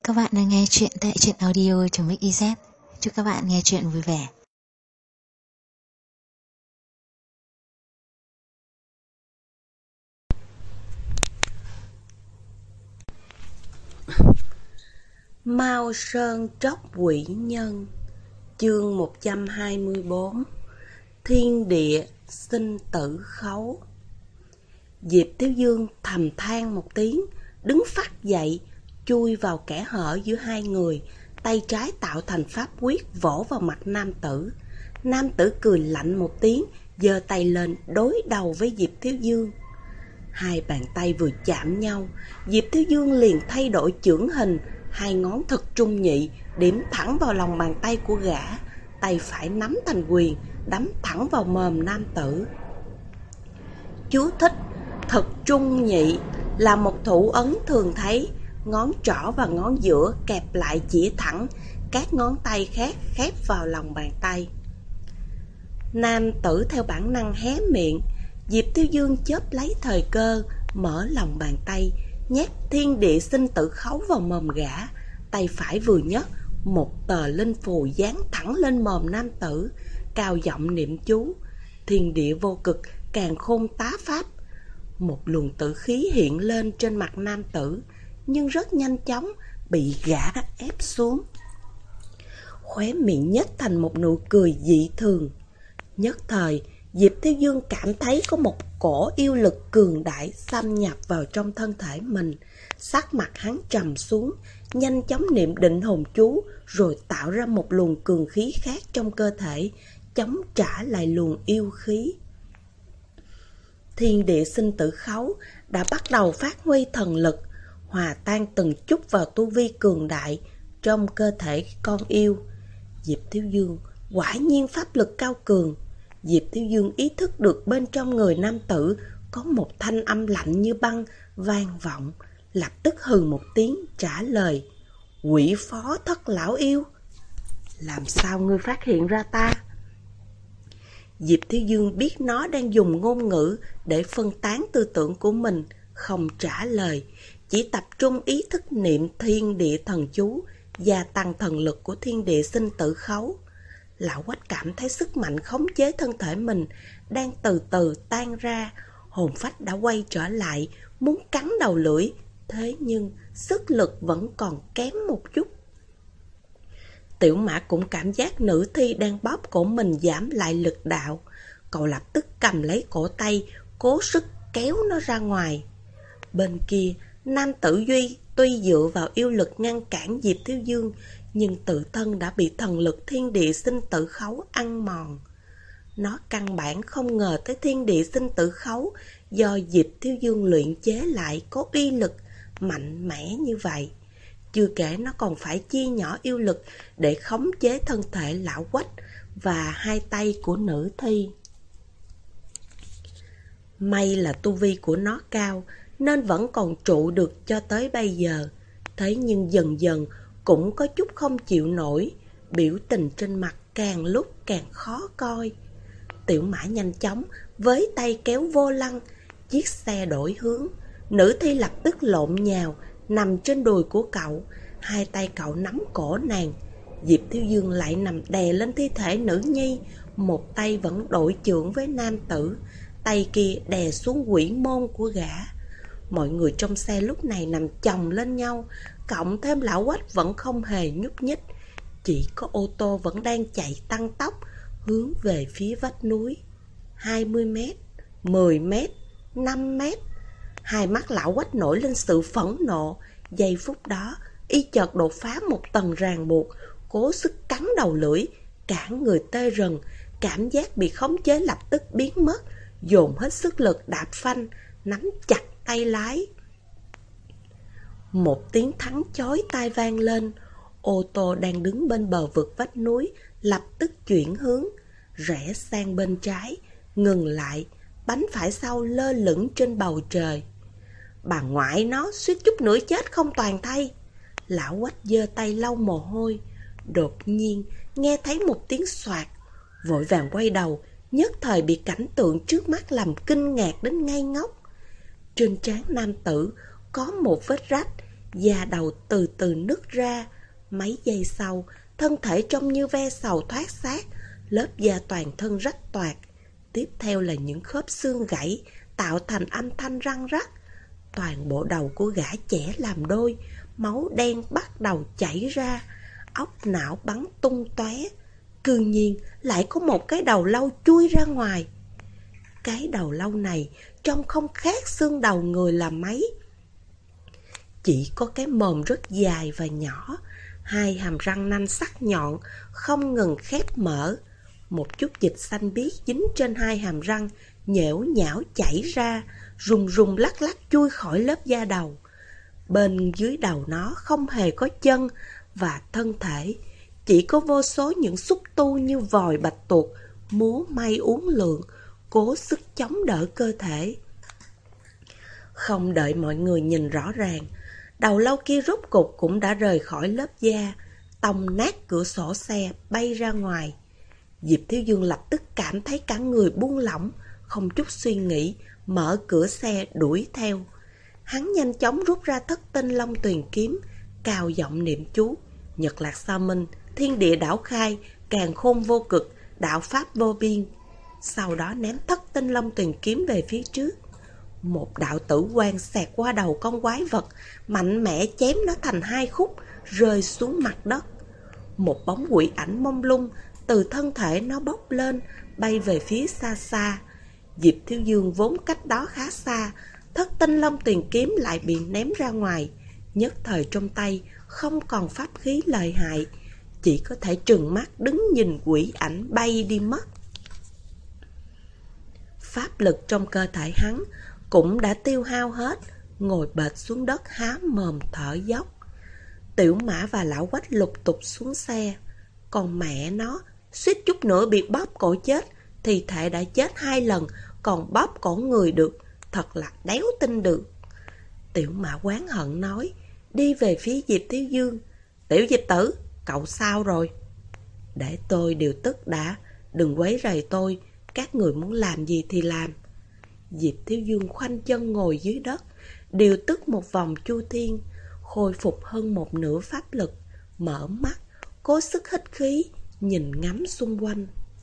Các bạn đang nghe chuyện tại truyện audio.mix.iz. Chúc các bạn nghe chuyện vui vẻ. Mao Sơn tróc quỷ nhân. Chương 124. Thiên địa sinh tử khấu. Diệp Thiếu Dương thầm than một tiếng, đứng phắt dậy, chui vào kẽ hở giữa hai người, tay trái tạo thành pháp quyết vỗ vào mặt nam tử. Nam tử cười lạnh một tiếng, giơ tay lên đối đầu với Diệp Thiếu Dương. Hai bàn tay vừa chạm nhau, Diệp Thiếu Dương liền thay đổi chưởng hình, hai ngón thật trung nhị điểm thẳng vào lòng bàn tay của gã, tay phải nắm thành quyền, đấm thẳng vào mồm nam tử. Chú thích: thật trung nhị là một thủ ấn thường thấy, ngón trỏ và ngón giữa kẹp lại chỉ thẳng, các ngón tay khác khép vào lòng bàn tay. Nam tử theo bản năng hé miệng. Diệp Thiếu Dương chớp lấy thời cơ, mở lòng bàn tay, nhét thiên địa sinh tử khấu vào mồm gã. Tay phải vừa nhấc, một tờ linh phù dán thẳng lên mồm nam tử, cao giọng niệm chú: thiên địa vô cực, càn khôn tá pháp. Một luồng tử khí hiện lên trên mặt nam tử, nhưng rất nhanh chóng bị gã ép xuống. Khóe miệng nhếch thành một nụ cười dị thường. Nhất thời, Diệp Thiếu Dương cảm thấy có một cổ yêu lực cường đại xâm nhập vào trong thân thể mình. Sắc mặt hắn trầm xuống, nhanh chóng niệm định hồn chú, rồi tạo ra một luồng cường khí khác trong cơ thể, chống trả lại luồng yêu khí. Thiên địa sinh tử khấu đã bắt đầu phát huy thần lực, hòa tan từng chút vào tu vi cường đại trong cơ thể con yêu. Diệp Thiếu Dương quả nhiên pháp lực cao cường. Diệp Thiếu Dương ý thức được bên trong người nam tử có một thanh âm lạnh như băng vang vọng, lập tức hừ một tiếng trả lời: quỷ phó thất lão yêu, làm sao ngươi phát hiện ra ta? Diệp Thiếu Dương biết nó đang dùng ngôn ngữ để phân tán tư tưởng của mình, không trả lời, chỉ tập trung ý thức niệm thiên địa thần chú, gia tăng thần lực của thiên địa sinh tử khấu. Lão Quách cảm thấy sức mạnh khống chế thân thể mình đang từ từ tan ra, hồn phách đã quay trở lại, muốn cắn đầu lưỡi, thế nhưng sức lực vẫn còn kém một chút. Tiểu Mã cũng cảm giác nữ thi đang bóp cổ mình giảm lại lực đạo, cậu lập tức cầm lấy cổ tay, cố sức kéo nó ra ngoài. Bên kia, nam tử Duy tuy dựa vào yêu lực ngăn cản Diệp Thiếu Dương, nhưng tự thân đã bị thần lực thiên địa sinh tử khấu ăn mòn. Nó căn bản không ngờ tới thiên địa sinh tử khấu do Diệp Thiếu Dương luyện chế lại có uy lực mạnh mẽ như vậy. Chưa kể nó còn phải chia nhỏ yêu lực để khống chế thân thể lão Quách và hai tay của nữ thi. May là tu vi của nó cao nên vẫn còn trụ được cho tới bây giờ. Thế nhưng dần dần cũng có chút không chịu nổi, biểu tình trên mặt càng lúc càng khó coi. Tiểu Mã nhanh chóng với tay kéo vô lăng, chiếc xe đổi hướng. Nữ thi lập tức lộn nhào nằm trên đùi của cậu, hai tay cậu nắm cổ nàng. Diệp Thiếu Dương lại nằm đè lên thi thể nữ nhi, một tay vẫn đổi chưởng với nam tử, tay kia đè xuống quỷ môn của gã. Mọi người trong xe lúc này nằm chồng lên nhau, cộng thêm lão Quách vẫn không hề nhúc nhích. Chỉ có ô tô vẫn đang chạy tăng tốc hướng về phía vách núi. 20 mét, 10 mét, 5 mét. Hai mắt lão Quách nổi lên sự phẫn nộ. Giây phút đó, y chợt đột phá một tầng ràng buộc, cố sức cắn đầu lưỡi, cả người tê rần, cảm giác bị khống chế lập tức biến mất, dồn hết sức lực đạp phanh, nắm chặt tay lái. Một tiếng thắng chói tai vang lên, ô tô đang đứng bên bờ vực vách núi lập tức chuyển hướng, rẽ sang bên trái, ngừng lại, bánh phải sau lơ lửng trên bầu trời. Bà ngoại nó suýt chút nữa chết không toàn thây. Lão Quách giơ tay lau mồ hôi, đột nhiên nghe thấy một tiếng xoạt, vội vàng quay đầu, nhất thời bị cảnh tượng trước mắt làm kinh ngạc đến ngây ngốc. Trên trán nam tử có một vết rách, da đầu từ từ nứt ra. Mấy giây sau, thân thể trông như ve sầu thoát xác, lớp da toàn thân rách toạc. Tiếp theo là những khớp xương gãy, tạo thành âm thanh răng rắc. Toàn bộ đầu của gã trẻ làm đôi, máu đen bắt đầu chảy ra, óc não bắn tung tóe. Cư nhiên lại có một cái đầu lâu chui ra ngoài. Cái đầu lâu này trông không khác xương đầu người là mấy. Chỉ có cái mồm rất dài và nhỏ, hai hàm răng nanh sắc nhọn không ngừng khép mở. Một chút dịch xanh biếc dính trên hai hàm răng, nhễu nhão chảy ra, rùng rùng lắc lắc chui khỏi lớp da đầu. Bên dưới đầu nó không hề có chân và thân thể, chỉ có vô số những xúc tu như vòi bạch tuộc múa may uốn lượn, cố sức chống đỡ cơ thể. Không đợi mọi người nhìn rõ ràng, đầu lâu kia rốt cục cũng đã rời khỏi lớp da, tông nát cửa sổ xe bay ra ngoài. Diệp Thiếu Dương lập tức cảm thấy cả người buông lỏng, không chút suy nghĩ, mở cửa xe đuổi theo. Hắn nhanh chóng rút ra Thất Tinh Long Tuyền kiếm, cao giọng niệm chú: Nhật Lạc Sa Minh, thiên địa đảo khai, càn khôn vô cực, đạo pháp vô biên. Sau đó ném Thất Tinh Long Tuyền kiếm về phía trước. Một đạo tử quang xẹt qua đầu con quái vật, mạnh mẽ chém nó thành hai khúc, rơi xuống mặt đất. Một bóng quỷ ảnh mông lung từ thân thể nó bốc lên, bay về phía xa xa. Diệp Thiếu Dương vốn cách đó khá xa, Thất Tinh Long Tuyền kiếm lại bị ném ra ngoài. Nhất thời trong tay không còn pháp khí lợi hại, chỉ có thể trừng mắt đứng nhìn quỷ ảnh bay đi mất. Pháp lực trong cơ thể hắn cũng đã tiêu hao hết, ngồi bệt xuống đất há mồm thở dốc. Tiểu Mã và Lão Quách lục tục xuống xe. Còn mẹ nó, suýt chút nữa bị bóp cổ chết, thì thể đã chết 2 lần, còn bóp cổ người được, thật là đéo tin được. Tiểu Mã oán hận nói, đi về phía Diệp Thiếu Dương: Tiểu Diệp tử, cậu sao rồi? Để tôi điều tức đã, đừng quấy rầy tôi, các người muốn làm gì thì làm. Diệp Thiếu Dương khoanh chân ngồi dưới đất, điều tức một vòng chu thiên, khôi phục hơn một nửa pháp lực, mở mắt, cố sức hít khí, nhìn ngắm xung quanh.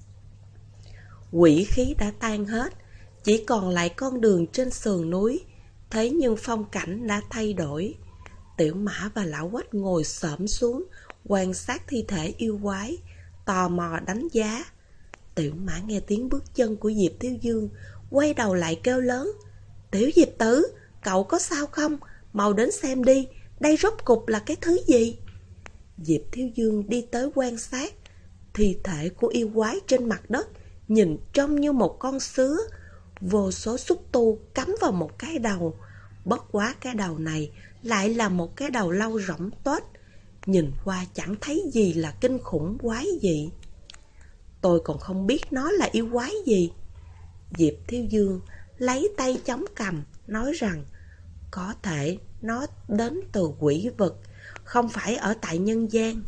Quỷ khí đã tan hết, chỉ còn lại con đường trên sườn núi, thế nhưng phong cảnh đã thay đổi. Tiểu Mã và Lão Quách ngồi xổm xuống, quan sát thi thể yêu quái, tò mò đánh giá. Tiểu Mã nghe tiếng bước chân của Diệp Thiếu Dương, quay đầu lại kêu lớn: Tiểu Diệp tử, cậu có sao không? Mau đến xem đi, đây rốt cục là cái thứ gì? Diệp Thiếu Dương đi tới quan sát. Thi thể của yêu quái trên mặt đất nhìn trông như một con sứa, vô số xúc tu cắm vào một cái đầu. Bất quá cái đầu này lại là một cái đầu lâu rỗng tuếch, nhìn qua chẳng thấy gì là kinh khủng quái dị. Tôi còn không biết nó là yêu quái gì. Diệp Thiếu Dương lấy tay chống cằm, nói rằng có thể nó đến từ quỷ vực, không phải ở tại nhân gian.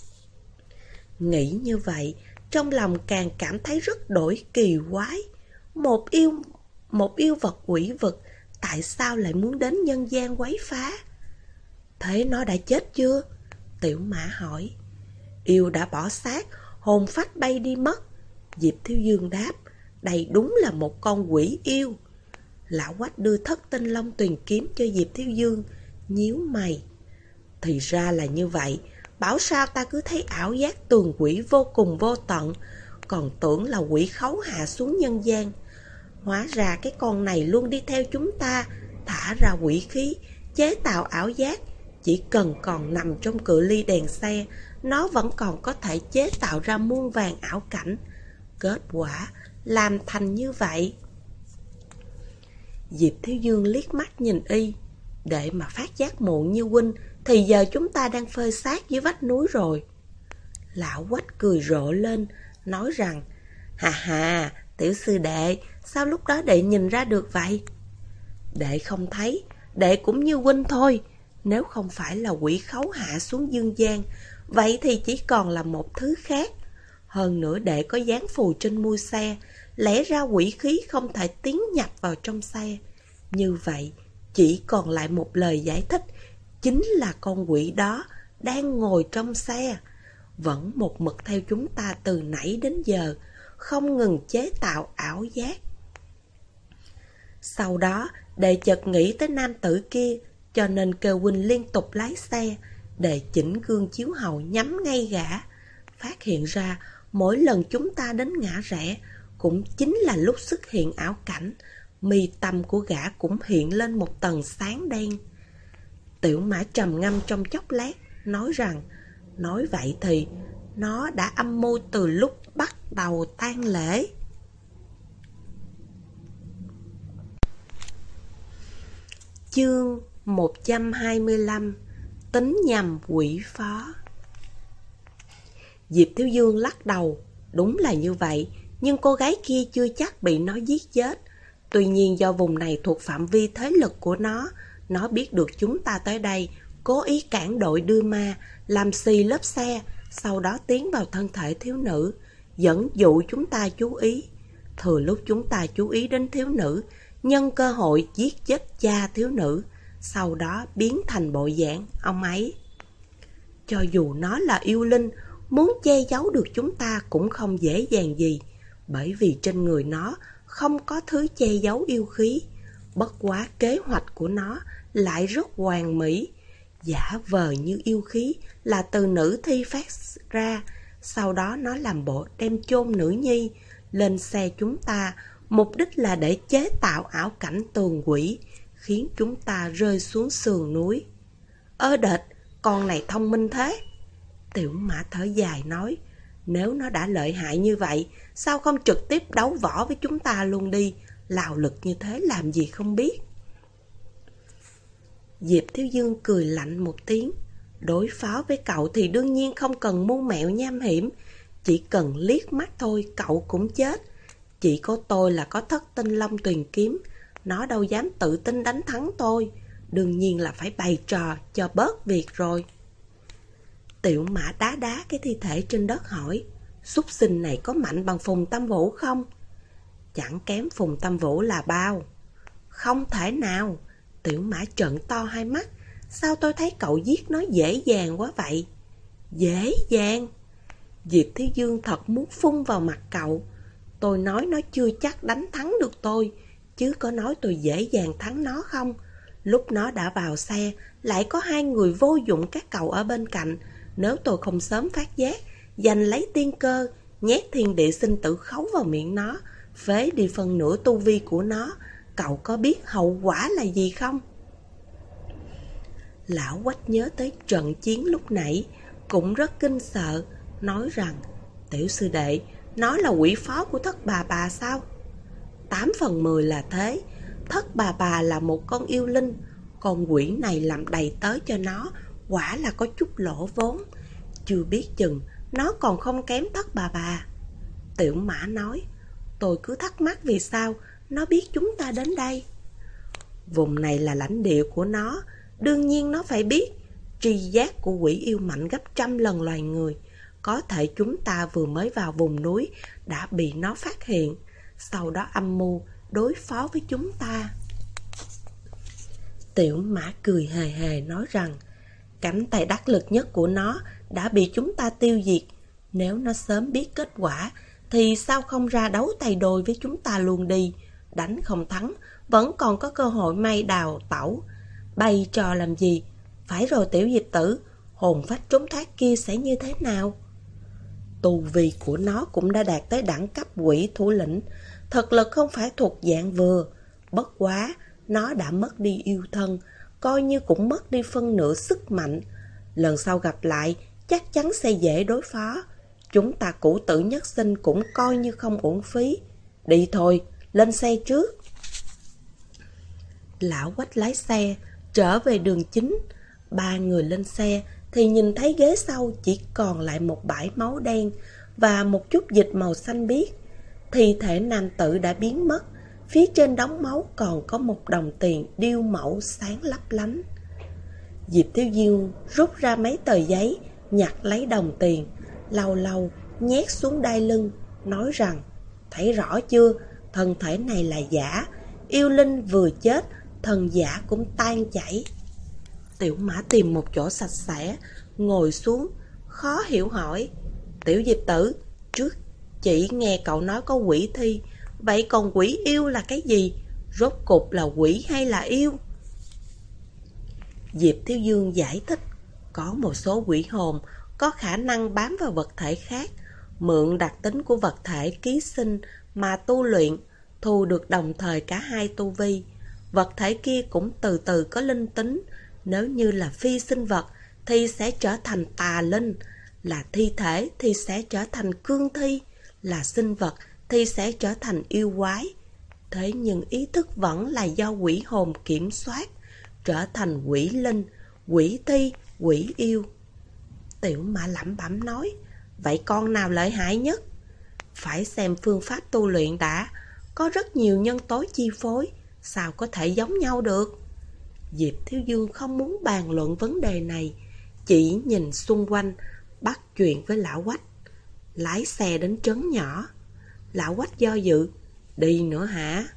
Nghĩ như vậy, trong lòng càng cảm thấy rất đổi kỳ quái. Một yêu vật quỷ vực, tại sao lại muốn đến nhân gian quấy phá? Thế nó đã chết chưa? Tiểu Mã hỏi. Yêu đã bỏ xác, hồn phách bay đi mất. Diệp Thiếu Dương đáp, đây đúng là một con quỷ yêu. Lão Quách đưa Thất Tinh Long Tuyền kiếm cho Diệp Thiếu Dương, nhíu mày. Thì ra là như vậy, bảo sao ta cứ thấy ảo giác tường quỷ vô cùng vô tận, còn tưởng là quỷ khấu hạ xuống nhân gian. Hóa ra cái con này luôn đi theo chúng ta, thả ra quỷ khí, chế tạo ảo giác. Chỉ cần còn nằm trong cự ly đèn xe, nó vẫn còn có thể chế tạo ra muôn vàn ảo cảnh. Kết quả làm thành như vậy. Diệp Thiếu Dương liếc mắt nhìn y. Để mà phát giác muộn như huynh, thì giờ chúng ta đang phơi xác dưới vách núi rồi. Lão Quách cười rộ lên, nói rằng, hà hà, tiểu sư đệ, sao lúc đó đệ nhìn ra được vậy? Đệ không thấy, đệ cũng như huynh thôi. Nếu không phải là quỷ khấu hạ xuống dương gian, vậy thì chỉ còn là một thứ khác. Hơn nữa đệ có dán phù trên mui xe, lẽ ra quỷ khí không thể tiến nhập vào trong xe. Như vậy, chỉ còn lại một lời giải thích, chính là con quỷ đó đang ngồi trong xe, vẫn một mực theo chúng ta từ nãy đến giờ, không ngừng chế tạo ảo giác. Sau đó, đệ chợt nghĩ tới nam tử kia, cho nên kêu huynh liên tục lái xe, để chỉnh gương chiếu hậu nhắm ngay gã. Phát hiện ra, mỗi lần chúng ta đến ngã rẽ, cũng chính là lúc xuất hiện ảo cảnh, mi tâm của gã cũng hiện lên một tầng sáng đen. Tiểu Mã trầm ngâm trong chốc lát, nói rằng, nói vậy thì nó đã âm mưu từ lúc bắt đầu tang lễ. Chương 125: Tính nhầm quỷ phó. Diệp Thiếu Dương lắc đầu, đúng là như vậy, nhưng cô gái kia chưa chắc bị nó giết chết. Tuy nhiên do vùng này thuộc phạm vi thế lực của nó biết được chúng ta tới đây, cố ý cản đội đưa ma, làm xì lớp xe, sau đó tiến vào thân thể thiếu nữ, dẫn dụ chúng ta chú ý. Thừa lúc chúng ta chú ý đến thiếu nữ, nhân cơ hội giết chết cha thiếu nữ, sau đó biến thành bộ dạng ông ấy. Cho dù nó là yêu linh, muốn che giấu được chúng ta cũng không dễ dàng gì, bởi vì trên người nó không có thứ che giấu yêu khí. Bất quá kế hoạch của nó lại rất hoàn mỹ, giả vờ như yêu khí là từ nữ thi phát ra, sau đó nó làm bộ đem chôn nữ nhi lên xe chúng ta, mục đích là để chế tạo ảo cảnh tường quỷ, khiến chúng ta rơi xuống sườn núi. Ơ đệt, con này thông minh thế. Tiểu Mã thở dài nói, nếu nó đã lợi hại như vậy, sao không trực tiếp đấu võ với chúng ta luôn đi, lào lực như thế làm gì không biết. Diệp Thiếu Dương cười lạnh một tiếng, đối phó với cậu thì đương nhiên không cần mưu mẹo nham hiểm, chỉ cần liếc mắt thôi cậu cũng chết. Chỉ có tôi là có thất tinh long tuyền kiếm, nó đâu dám tự tin đánh thắng tôi, đương nhiên là phải bày trò cho bớt việc rồi. Tiểu Mã đá đá cái thi thể trên đất hỏi, súc sinh này có mạnh bằng Phùng Tâm Vũ không? Chẳng kém Phùng Tâm Vũ là bao. Không thể nào. Tiểu Mã trợn to hai mắt, sao tôi thấy cậu giết nó dễ dàng quá vậy? Dễ dàng? Diệp Thiếu Dương thật muốn phun vào mặt cậu. Tôi nói nó chưa chắc đánh thắng được tôi, chứ có nói tôi dễ dàng thắng nó không? Lúc nó đã vào xe, lại có hai người vô dụng các cậu ở bên cạnh. Nếu tôi không sớm phát giác, giành lấy tiên cơ, nhét thiên địa sinh tử khấu vào miệng nó, phế đi phần nửa tu vi của nó, cậu có biết hậu quả là gì không? Lão Quách nhớ tới trận chiến lúc nãy, cũng rất kinh sợ, nói rằng, tiểu sư đệ, nó là quỷ phó của Thất Bà sao? 8/10 là thế. Thất Bà là một con yêu linh, con quỷ này làm đầy tớ cho nó, quả là có chút lỗ vốn. Chưa biết chừng nó còn không kém Thất Bà. Tiểu Mã nói, tôi cứ thắc mắc vì sao nó biết chúng ta đến đây. Vùng này là lãnh địa của nó, đương nhiên nó phải biết. Tri giác của quỷ yêu mạnh gấp 100 lần loài người. Có thể chúng ta vừa mới vào vùng núi đã bị nó phát hiện, sau đó âm mưu đối phó với chúng ta. Tiểu Mã cười hề hề nói rằng, cánh tay đắc lực nhất của nó đã bị chúng ta tiêu diệt. Nếu nó sớm biết kết quả thì sao không ra đấu tay đôi với chúng ta luôn đi. Đánh không thắng, vẫn còn có cơ hội may đào tẩu. Bày trò làm gì? Phải rồi Tiểu Diệp tử, hồn phách trốn thoát kia sẽ như thế nào? Tu vi của nó cũng đã đạt tới đẳng cấp quỷ thủ lĩnh, thực lực không phải thuộc dạng vừa. Bất quá, nó đã mất đi yêu thân, coi như cũng mất đi phân nửa sức mạnh. Lần sau gặp lại, chắc chắn sẽ dễ đối phó. Chúng ta cũ tử nhất sinh cũng coi như không uổng phí. Đi thôi, lên xe trước. Lão Quách lái xe, trở về đường chính. Ba người lên xe thì nhìn thấy ghế sau chỉ còn lại một bãi máu đen và một chút dịch màu xanh biếc. Thi thể nam tử đã biến mất, phía trên đống máu còn có một đồng tiền điêu mẫu sáng lấp lánh. Diệp Thiếu Dương rút ra mấy tờ giấy, nhặt lấy đồng tiền, lâu lâu nhét xuống đai lưng, nói rằng, thấy rõ chưa, thân thể này là giả, yêu linh vừa chết, thần giả cũng tan chảy. Tiểu Mã tìm một chỗ sạch sẽ, ngồi xuống, khó hiểu hỏi. Tiểu Diệp Tử, trước chỉ nghe cậu nói có quỷ thi, vậy còn quỷ yêu là cái gì? Rốt cục là quỷ hay là yêu? Diệp Thiếu Dương giải thích, có một số quỷ hồn có khả năng bám vào vật thể khác, mượn đặc tính của vật thể ký sinh mà tu luyện, thu được đồng thời cả hai tu vi. Vật thể kia cũng từ từ có linh tính, nếu như là phi sinh vật thì sẽ trở thành tà linh, là thi thể thì sẽ trở thành cương thi, là sinh vật thì sẽ trở thành yêu quái. Thế nhưng ý thức vẫn là do quỷ hồn kiểm soát, trở thành quỷ linh, quỷ thi, quỷ yêu. Tiểu Mã lẩm bẩm nói, vậy con nào lợi hại nhất? Phải xem phương pháp tu luyện đã, có rất nhiều nhân tố chi phối, sao có thể giống nhau được? Diệp Thiếu Dương không muốn bàn luận vấn đề này, chỉ nhìn xung quanh, bắt chuyện với Lão Quách. Lái xe đến trấn nhỏ. Lão Quách do dự, đi nữa hả?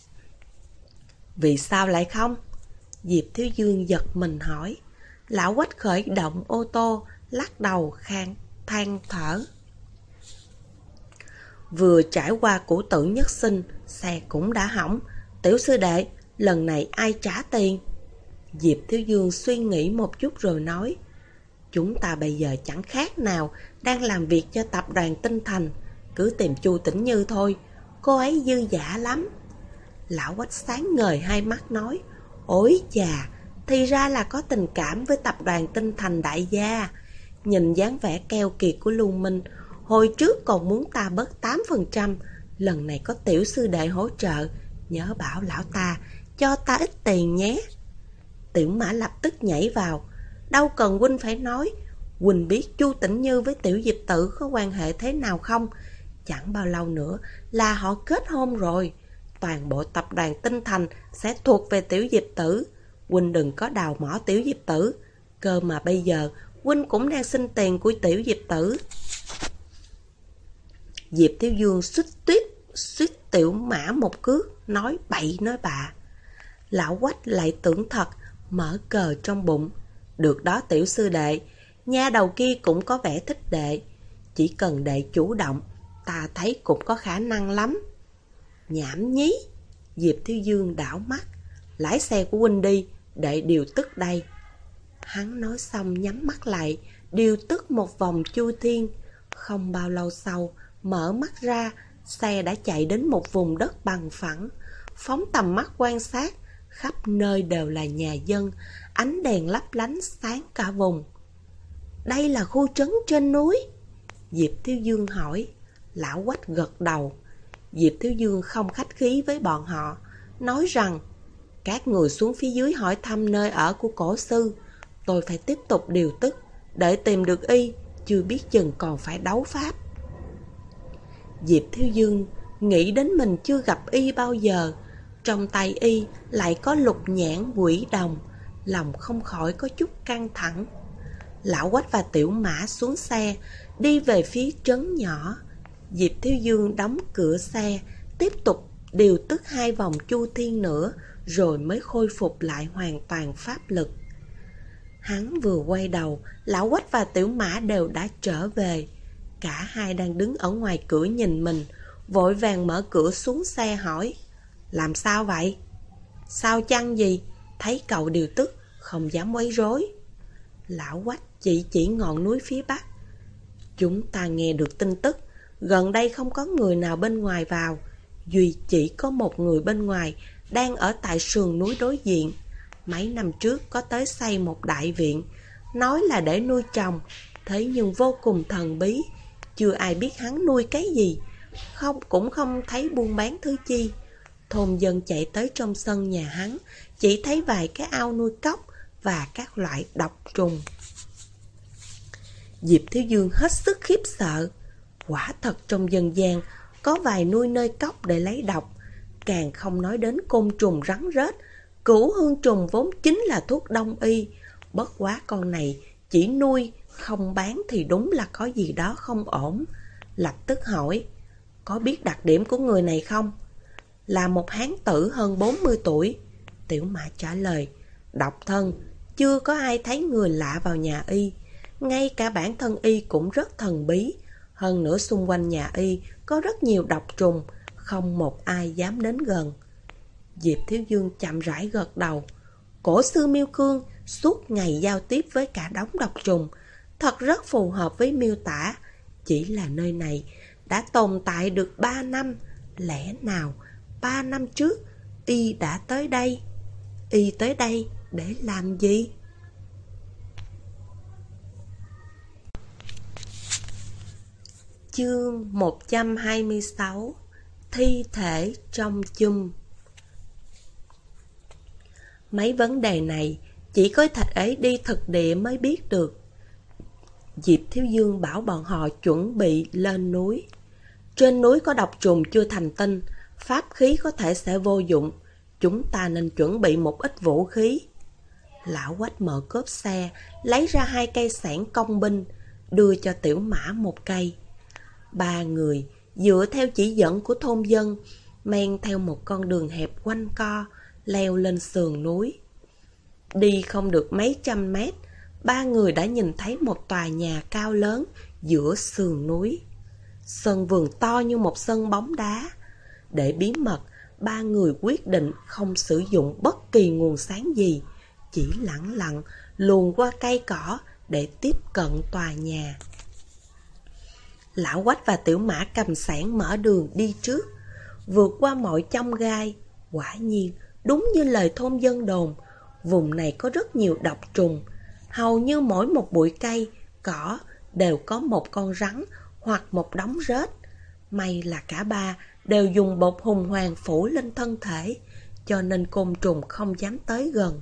Vì sao lại không? Diệp Thiếu Dương giật mình hỏi. Lão Quách khởi động ô tô, lắc đầu than thở. Vừa trải qua củ tử nhất sinh, xe cũng đã hỏng. Tiểu sư đệ, lần này ai trả tiền? Diệp Thiếu Dương suy nghĩ một chút rồi nói, chúng ta bây giờ chẳng khác nào đang làm việc cho tập đoàn Tinh Thành, cứ tìm Chu Tĩnh Như thôi, cô ấy dư dả lắm. Lão Quách sáng ngời hai mắt nói, ôi chà, thì ra là có tình cảm với tập đoàn Tinh Thành đại gia. Nhìn dáng vẻ keo kiệt của Lưu Minh, hồi trước còn muốn ta bớt 8%, lần này có tiểu sư đệ hỗ trợ, nhớ bảo lão ta cho ta ít tiền nhé. Tiểu Mã lập tức nhảy vào, đâu cần huynh phải nói, huynh biết Chu Tĩnh Như với Tiểu Diệp Tử có quan hệ thế nào không? Chẳng bao lâu nữa là họ kết hôn rồi, toàn bộ tập đoàn Tinh Thành sẽ thuộc về Tiểu Diệp Tử. Huynh đừng có đào mỏ Tiểu Diệp Tử, cơ mà bây giờ huynh cũng đang xin tiền của Tiểu Diệp Tử. Diệp Thiếu Dương suýt Tiểu Mã một cước, nói bậy nói bạ. Lão Quách lại tưởng thật, mở cờ trong bụng. Được đó tiểu sư đệ, nha đầu kia cũng có vẻ thích đệ. Chỉ cần đệ chủ động, ta thấy cũng có khả năng lắm. Nhảm nhí. Diệp Thiếu Dương đảo mắt. Lái xe của huynh đi, đệ điều tức đây. Hắn nói xong nhắm mắt lại, điều tức một vòng chu thiên. Không bao lâu sau, mở mắt ra, xe đã chạy đến một vùng đất bằng phẳng. Phóng tầm mắt quan sát, khắp nơi đều là nhà dân, ánh đèn lấp lánh sáng cả vùng. Đây là khu trấn trên núi? Diệp Thiếu Dương hỏi. Lão Quách gật đầu. Diệp Thiếu Dương không khách khí với bọn họ, nói rằng, các người xuống phía dưới hỏi thăm nơi ở của cổ sư, tôi phải tiếp tục điều tức, để tìm được y, chưa biết chừng còn phải đấu pháp. Diệp Thiếu Dương nghĩ đến mình chưa gặp y bao giờ, trong tay y lại có lục nhãn quỷ đồng, lòng không khỏi có chút căng thẳng. Lão Quách và Tiểu Mã xuống xe, đi về phía trấn nhỏ. Diệp Thiếu Dương đóng cửa xe, tiếp tục điều tức 2 vòng chu thiên nữa, rồi mới khôi phục lại hoàn toàn pháp lực. Hắn vừa quay đầu, Lão Quách và Tiểu Mã đều đã trở về. Cả hai đang đứng ở ngoài cửa nhìn mình, vội vàng mở cửa xuống xe hỏi, làm sao vậy? Sao chăng gì? Thấy cậu điều tức, không dám quấy rối. Lão Quách chỉ ngọn núi phía bắc. Chúng ta nghe được tin tức, gần đây không có người nào bên ngoài vào, duy chỉ có một người bên ngoài đang ở tại sườn núi đối diện. Mấy năm trước có tới xây một đại viện, nói là để nuôi trồng, thế nhưng vô cùng thần bí, chưa ai biết hắn nuôi cái gì, cũng không thấy buôn bán thứ chi. Thôn dân chạy tới trong sân nhà hắn, chỉ thấy vài cái ao nuôi cóc và các loại độc trùng. Diệp Thiếu Dương hết sức khiếp sợ. Quả thật trong dân gian có vài nuôi nơi cóc để lấy độc, càng không nói đến côn trùng rắn rết. Cửu hương trùng vốn chính là thuốc đông y, bất quá con này chỉ nuôi không bán thì đúng là có gì đó không ổn. Lập tức hỏi, có biết đặc điểm của người này không? Là một hán tử hơn 40 tuổi. Tiểu Mã trả lời, độc thân, chưa có ai thấy người lạ vào nhà y. Ngay cả bản thân y cũng rất thần bí. Hơn nữa xung quanh nhà y có rất nhiều độc trùng, không một ai dám đến gần. Diệp Thiếu Dương chậm rãi gật đầu. Cổ sư Miêu Cương suốt ngày giao tiếp với cả đống độc trùng, thật rất phù hợp với miêu tả. Chỉ là nơi này đã tồn tại được 3 năm, lẽ nào 3 năm trước y đã tới đây? Y tới đây để làm gì? Chương 126: Thi thể trong chum. Mấy vấn đề này chỉ có thể đi thực địa mới biết được. Diệp Thiếu Dương bảo bọn họ chuẩn bị lên núi. Trên núi có độc trùng chưa thành tinh, pháp khí có thể sẽ vô dụng. Chúng ta nên chuẩn bị một ít vũ khí. Lão Quách mở cốp xe, lấy ra 2 cây xẻng công binh, đưa cho Tiểu Mã 1 cây. 3 người dựa theo chỉ dẫn của thôn dân, men theo một con đường hẹp quanh co, leo lên sườn núi. Đi không được mấy trăm mét, 3 người đã nhìn thấy một tòa nhà cao lớn giữa sườn núi. Sân vườn to như một sân bóng đá. Để bí mật, 3 người quyết định không sử dụng bất kỳ nguồn sáng gì, chỉ lẳng lặng luồn qua cây cỏ để tiếp cận tòa nhà. Lão Quách và Tiểu Mã cầm xẻng mở đường đi trước, vượt qua mọi chông gai. Quả nhiên, đúng như lời thôn dân đồn, vùng này có rất nhiều độc trùng. Hầu như mỗi một bụi cây, cỏ đều có một con rắn hoặc một đống rết. May là cả 3 đều dùng bột hùng hoàng phủ lên thân thể, cho nên côn trùng không dám tới gần.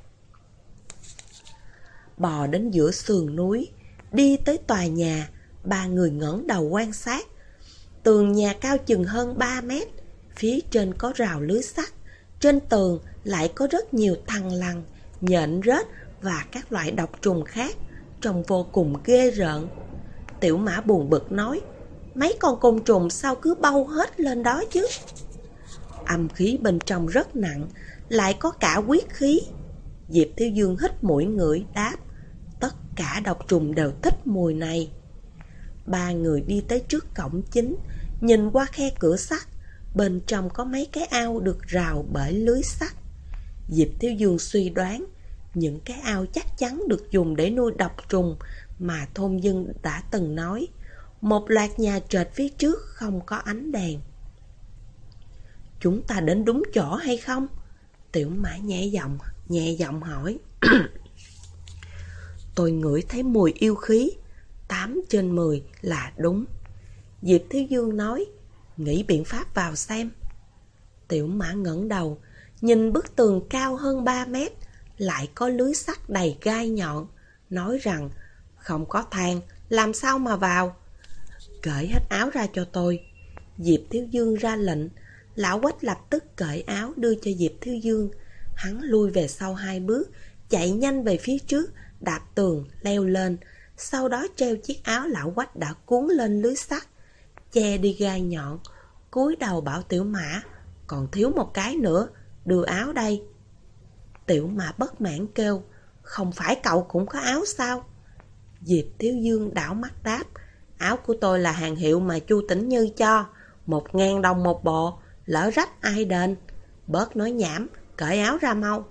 Bò đến giữa sườn núi, đi tới tòa nhà, 3 người ngẩng đầu quan sát. Tường nhà cao chừng hơn 3 mét, phía trên có rào lưới sắt, trên tường lại có rất nhiều thằn lằn, nhện rết và các loại độc trùng khác, trông vô cùng ghê rợn. Tiểu Mã buồn bực nói, mấy con côn trùng sao cứ bâu hết lên đó chứ? Âm khí bên trong rất nặng, lại có cả huyết khí. Diệp Thiếu Dương hít mũi ngửi đáp, tất cả độc trùng đều thích mùi này. 3 người đi tới trước cổng chính, nhìn qua khe cửa sắt, bên trong có mấy cái ao được rào bởi lưới sắt. Diệp Thiếu Dương suy đoán, những cái ao chắc chắn được dùng để nuôi độc trùng mà thôn dân đã từng nói. Một loạt nhà trệt phía trước không có ánh đèn. Chúng ta đến đúng chỗ hay không? Tiểu Mã nhẹ giọng hỏi. Tôi ngửi thấy mùi yêu khí, 8 trên 10 là đúng. Diệp Thiếu Dương nói, nghĩ biện pháp vào xem. Tiểu Mã ngẩng đầu, nhìn bức tường cao hơn 3 mét, lại có lưới sắt đầy gai nhọn, nói rằng, không có thang, làm sao mà vào? Cởi hết áo ra cho tôi. Diệp Thiếu Dương ra lệnh. Lão Quách lập tức cởi áo đưa cho Diệp Thiếu Dương. Hắn lui về sau 2 bước, chạy nhanh về phía trước, đạp tường, leo lên. Sau đó treo chiếc áo lão Quách đã cuốn lên lưới sắt, che đi gai nhọn. Cúi đầu bảo Tiểu Mã, còn thiếu một cái nữa, đưa áo đây. Tiểu Mã bất mãn kêu, không phải cậu cũng có áo sao? Diệp Thiếu Dương đảo mắt đáp, áo của tôi là hàng hiệu mà Chu Tĩnh Như cho, 1.000 đồng một bộ, lỡ rách ai đền? Bớt nói nhảm, cởi áo ra mau.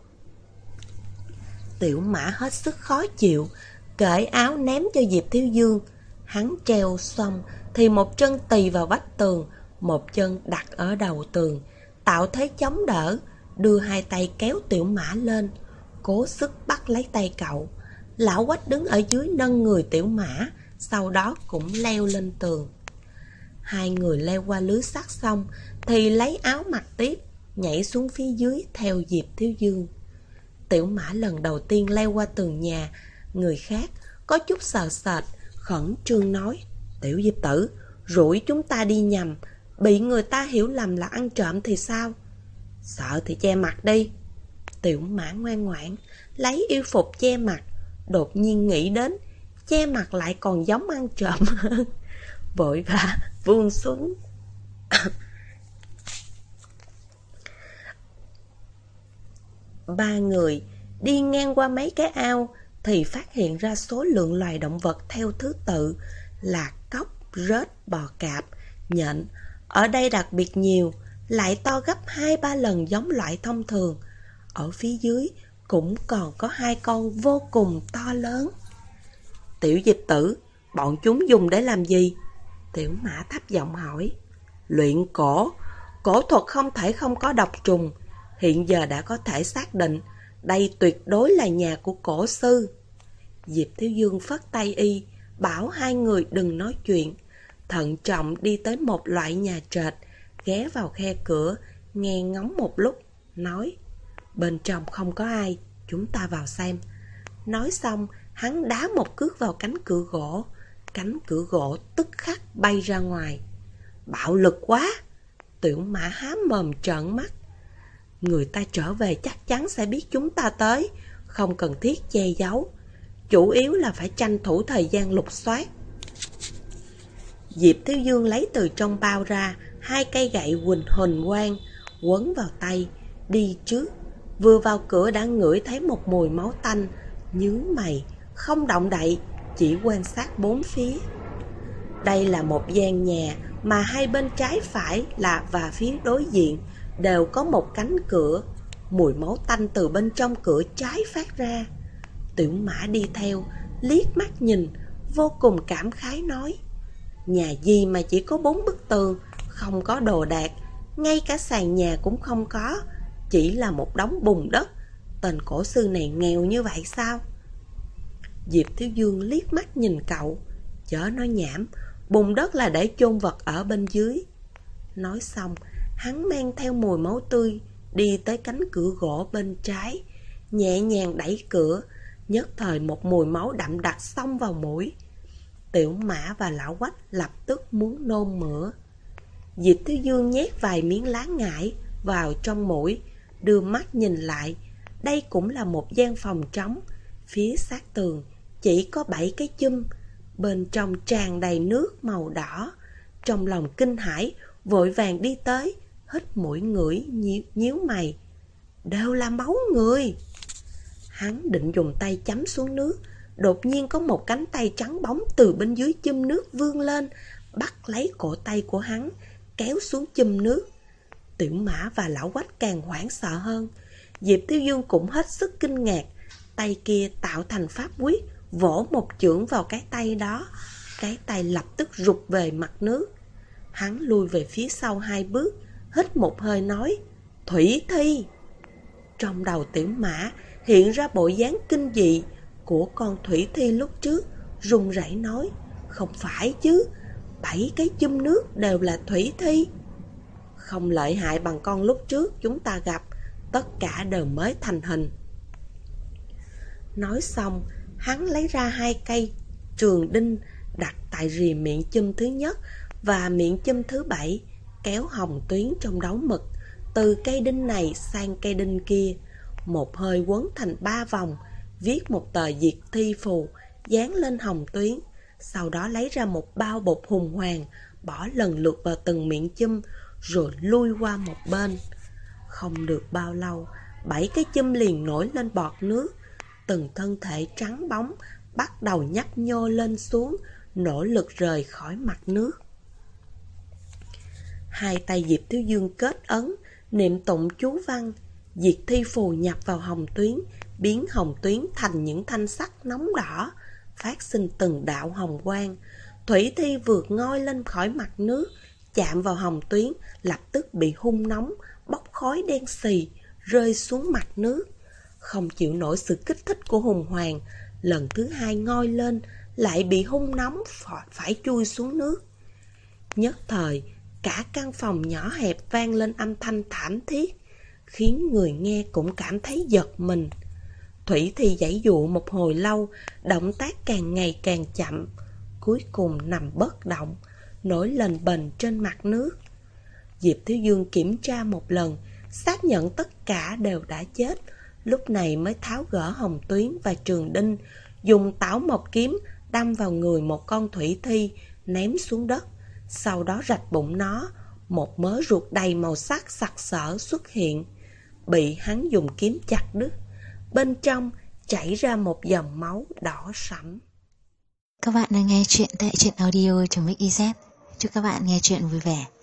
Tiểu Mã hết sức khó chịu, cởi áo ném cho Diệp Thiếu Dương. Hắn treo xong thì một chân tì vào vách tường, một chân đặt ở đầu tường, tạo thế chống đỡ, đưa 2 tay kéo Tiểu Mã lên, cố sức bắt lấy tay cậu. Lão Quách đứng ở dưới nâng người Tiểu Mã, sau đó cũng leo lên tường. 2 người leo qua lưới sắt xong thì lấy áo mặc tiếp, nhảy xuống phía dưới theo Diệp Thiếu Dương. Tiểu Mã lần đầu tiên leo qua tường nhà, người khác có chút sợ sệt, khẩn trương nói, Tiểu Diệp tử, rủi chúng ta đi nhầm, bị người ta hiểu lầm là ăn trộm thì sao? Sợ thì che mặt đi. Tiểu Mã ngoan ngoãn, lấy y phục che mặt, đột nhiên nghĩ đến, che mặt lại còn giống ăn trộm hơn. Vội vã buông xuống. 3 người đi ngang qua mấy cái ao thì phát hiện ra số lượng loài động vật theo thứ tự là cóc, rết, bò cạp, nhện. Ở đây đặc biệt nhiều, lại to gấp 2-3 lần giống loại thông thường. Ở phía dưới cũng còn có 2 con vô cùng to lớn. Tiểu Dịch Tử, bọn chúng dùng để làm gì? Tiểu Mã thấp giọng hỏi. Luyện cổ. Cổ thuật không thể không có độc trùng. Hiện giờ đã có thể xác định đây tuyệt đối là nhà của cổ sư. Diệp Thiếu Dương phất tay y, bảo 2 người đừng nói chuyện. Thận trọng đi tới một loại nhà trệt, ghé vào khe cửa, nghe ngóng một lúc, nói: bên trong không có ai, chúng ta vào xem. Nói xong, hắn đá một cước vào cánh cửa gỗ tức khắc bay ra ngoài. Bạo lực quá! Tiểu Mã há mồm trợn mắt. Người ta trở về chắc chắn sẽ biết chúng ta tới, không cần thiết che giấu. Chủ yếu là phải tranh thủ thời gian lục soát. Diệp Thiếu Dương lấy từ trong bao ra 2 cây gậy huỳnh quang, quấn vào tay, đi trước. Vừa vào cửa đã ngửi thấy một mùi máu tanh, nhướng mày, không động đậy, chỉ quan sát bốn phía. Đây là một gian nhà mà 2 bên trái phải và phía đối diện đều có một cánh cửa. Mùi máu tanh từ bên trong cửa trái phát ra. Tiểu Mã đi theo, liếc mắt nhìn, vô cùng cảm khái nói: nhà gì mà chỉ có 4 bức tường, không có đồ đạc, ngay cả sàn nhà cũng không có, chỉ là một đống bùn đất. Tên cổ sư này nghèo như vậy sao? Diệp Thiếu Dương liếc mắt nhìn cậu, chớ nói nhảm, bùn đất là để chôn vật ở bên dưới. Nói xong, hắn mang theo mùi máu tươi đi tới cánh cửa gỗ bên trái, nhẹ nhàng đẩy cửa, nhất thời một mùi máu đậm đặc xông vào mũi. Tiểu Mã và Lão Quách lập tức muốn nôn mửa. Diệp Thiếu Dương nhét vài miếng lá ngải vào trong mũi, đưa mắt nhìn lại. Đây cũng là một gian phòng trống, phía sát tường chỉ có 7 cái chum, bên trong tràn đầy nước màu đỏ. Trong lòng kinh hãi, vội vàng đi tới, hít mũi ngửi, nhíu mày. Đều là máu người. Hắn định dùng tay chấm xuống nước, đột nhiên có một cánh tay trắng bóng từ bên dưới chum nước vươn lên, bắt lấy cổ tay của hắn, kéo xuống chum nước. Tiểu Mã và Lão Quách càng hoảng sợ hơn. Diệp Thiếu Dương cũng hết sức kinh ngạc. Tay kia tạo thành pháp quyết, vỗ một chưởng vào cái tay đó. Cái tay lập tức rụt về mặt nước. Hắn lui về phía sau 2 bước, hít một hơi nói: Thủy Thi. Trong đầu Tiểu Mã hiện ra bộ dáng kinh dị của con Thủy Thi lúc trước, run rẩy nói: không phải chứ, 7 cái chum nước đều là Thủy Thi. Không lợi hại bằng con lúc trước chúng ta gặp, tất cả đều mới thành hình. Nói xong, hắn lấy ra 2 cây trường đinh đặt tại rìa miệng chum thứ nhất và miệng chum thứ 7, kéo hồng tuyến trong đấu mực từ cây đinh này sang cây đinh kia, một hơi quấn thành 3 vòng, viết một tờ diệt thi phù dán lên hồng tuyến. Sau đó lấy ra một bao bột hùng hoàng, bỏ lần lượt vào từng miệng chum, rồi lui qua một bên. Không được bao lâu, 7 cái chum liền nổi lên bọt nước. Từng thân thể trắng bóng bắt đầu nhấp nhô lên xuống, nỗ lực rời khỏi mặt nước. 2 tay Diệp Thiếu Dương kết ấn, niệm tụng chú văn, diệt thi phù nhập vào hồng tuyến, biến hồng tuyến thành những thanh sắt nóng đỏ, phát sinh từng đạo hồng quang. Thủy Thi vượt ngoi lên khỏi mặt nước, chạm vào hồng tuyến, lập tức bị hun nóng, bốc khói đen xì, rơi xuống mặt nước. Không chịu nổi sự kích thích của hùng hoàng, lần thứ 2 ngoi lên, lại bị hun nóng, phải chui xuống nước. Nhất thời, cả căn phòng nhỏ hẹp vang lên âm thanh thảm thiết, khiến người nghe cũng cảm thấy giật mình. Thủy Thi giãy dụa một hồi lâu, động tác càng ngày càng chậm, cuối cùng nằm bất động, nổi lềnh bềnh trên mặt nước. Diệp Thiếu Dương kiểm tra một lần, xác nhận tất cả đều đã chết, lúc này mới tháo gỡ hồng tuyến và trường đinh, dùng tảo mộc kiếm đâm vào người một con Thủy Thi, ném xuống đất. Sau đó rạch bụng nó, một mớ ruột đầy màu sắc sặc sỡ xuất hiện, bị hắn dùng kiếm chặt đứt. bên trong chảy ra một dòng máu đỏ sẫm. Các bạn đang nghe chuyện tại truyện audio.mix.iz. Chúc các bạn nghe chuyện vui vẻ.